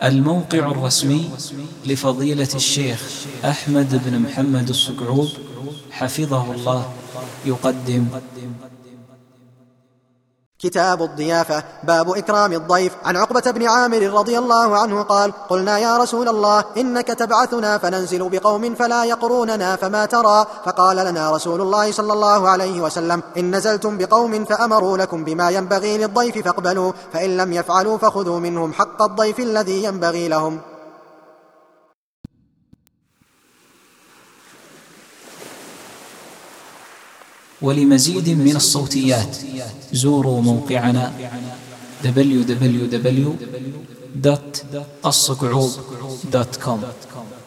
الموقع الرسمي لفضيلة الشيخ أحمد بن محمد الصقعوب حفظه الله يقدم كتاب الضيافة. باب إكرام الضيف. عن عقبة بن عامر رضي الله عنه قال: قلنا يا رسول الله إنك تبعثنا فننزل بقوم فلا يقروننا فما ترى؟ فقال لنا رسول الله صلى الله عليه وسلم: إن نزلتم بقوم فأمروا لكم بما ينبغي للضيف فاقبلوا، فإن لم يفعلوا فخذوا منهم حق الضيف الذي ينبغي لهم. ولمزيد من الصوتيات زوروا موقعنا www.الصقعوب.com.